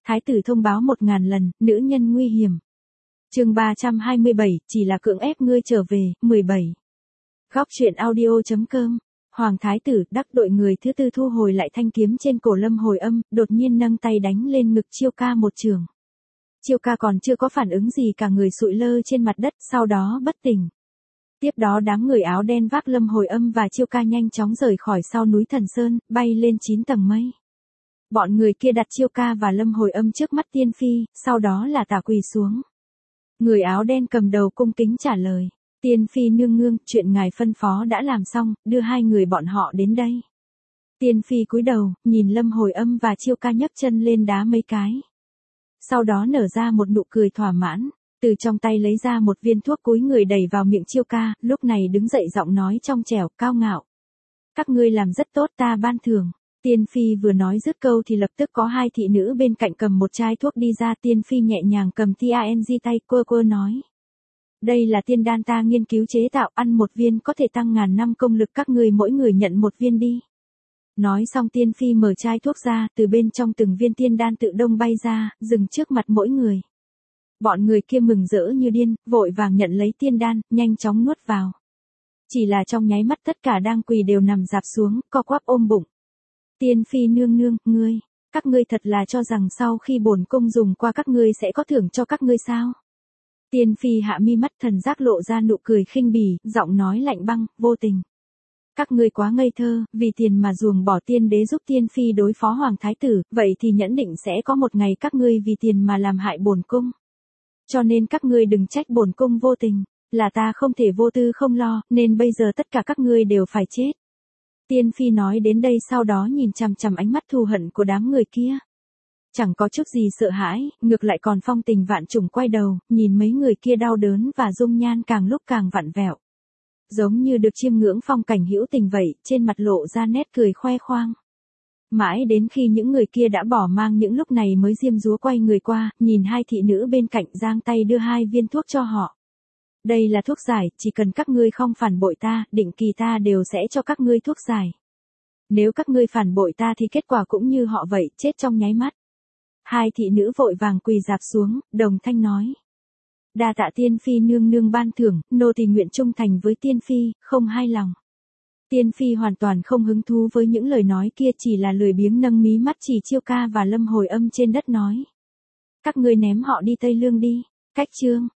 Thái tử thông báo 1000 lần, nữ nhân nguy hiểm. Chương 327, chỉ là cưỡng ép ngươi trở về, 17. Góc truyện audio.com. Hoàng thái tử đắc đội người thứ tư thu hồi lại thanh kiếm trên cổ Lâm Hồi Âm, đột nhiên nâng tay đánh lên ngực Chiêu Ca một trường. Chiêu Ca còn chưa có phản ứng gì, cả người sụi lơ trên mặt đất, sau đó bất tỉnh. Tiếp đó đám người áo đen vác Lâm Hồi Âm và Chiêu Ca nhanh chóng rời khỏi sau núi Thần Sơn, bay lên 9 tầng mây. Bọn người kia đặt Chiêu Ca và Lâm Hồi Âm trước mắt Tiên Phi, sau đó là tạ quỳ xuống. Người áo đen cầm đầu cung kính trả lời. Tiên Phi nương nương, chuyện ngài phân phó đã làm xong, đưa hai người bọn họ đến đây. Tiên Phi cúi đầu, nhìn Lâm Hồi Âm và Chiêu Ca nhấc chân lên đá mấy cái. Sau đó nở ra một nụ cười thỏa mãn, từ trong tay lấy ra một viên thuốc cúi người đẩy vào miệng Chiêu Ca, lúc này đứng dậy giọng nói trong trẻo, cao ngạo. Các ngươi làm rất tốt, ta ban thưởng. Tiên Phi vừa nói dứt câu thì lập tức có hai thị nữ bên cạnh cầm một chai thuốc đi ra. Tiên Phi nhẹ nhàng cầm TANG tay quơ nói. Đây là tiên đan ta nghiên cứu chế tạo, ăn một viên có thể tăng 1000 năm công lực, các ngươi mỗi người nhận một viên đi. Nói xong Tiên Phi mở chai thuốc ra, từ bên trong từng viên tiên đan tự đông bay ra, dừng trước mặt mỗi người. Bọn người kia mừng rỡ như điên, vội vàng nhận lấy tiên đan, nhanh chóng nuốt vào. Chỉ là trong nháy mắt tất cả đang quỳ đều nằm rạp xuống, co quắp ôm bụng. Tiên Phi nương nương, các ngươi thật là cho rằng sau khi bổn cung dùng qua các ngươi sẽ có thưởng cho các ngươi sao? Tiên Phi hạ mi mắt thần giác lộ ra nụ cười khinh bỉ, giọng nói lạnh băng, vô tình. Các ngươi quá ngây thơ, vì tiền mà ruồng bỏ tiên đế giúp Tiên Phi đối phó Hoàng Thái tử, vậy thì nhẫn định sẽ có một ngày các ngươi vì tiền mà làm hại bổn cung. Cho nên các ngươi đừng trách bổn cung vô tình, là ta không thể vô tư không lo, nên bây giờ tất cả các ngươi đều phải chết. Tiên Phi nói đến đây sau đó nhìn chằm chằm ánh mắt thù hận của đám người kia. Chẳng có chút gì sợ hãi, ngược lại còn phong tình vạn trùng quay đầu, nhìn mấy người kia đau đớn và dung nhan càng lúc càng vặn vẹo. Giống như được chiêm ngưỡng phong cảnh hữu tình vậy, trên mặt lộ ra nét cười khoe khoang. Mãi đến khi những người kia đã bỏ mang những lúc này mới diêm dúa quay người qua, nhìn hai thị nữ bên cạnh giang tay đưa hai viên thuốc cho họ. Đây là thuốc giải, chỉ cần các ngươi không phản bội ta, định kỳ ta đều sẽ cho các ngươi thuốc giải. Nếu các ngươi phản bội ta thì kết quả cũng như họ vậy, chết trong nháy mắt. Hai thị nữ vội vàng quỳ rạp xuống, đồng thanh nói. Đa tạ Tiên Phi nương nương ban thưởng, nô tỳ nguyện trung thành với Tiên Phi, không hai lòng. Tiên Phi hoàn toàn không hứng thú với những lời nói kia, chỉ là lười biếng nâng mí mắt chỉ Chiêu Ca và Lâm Hồi Âm trên đất nói. Các ngươi ném họ đi Tây Lương đi. Cách chương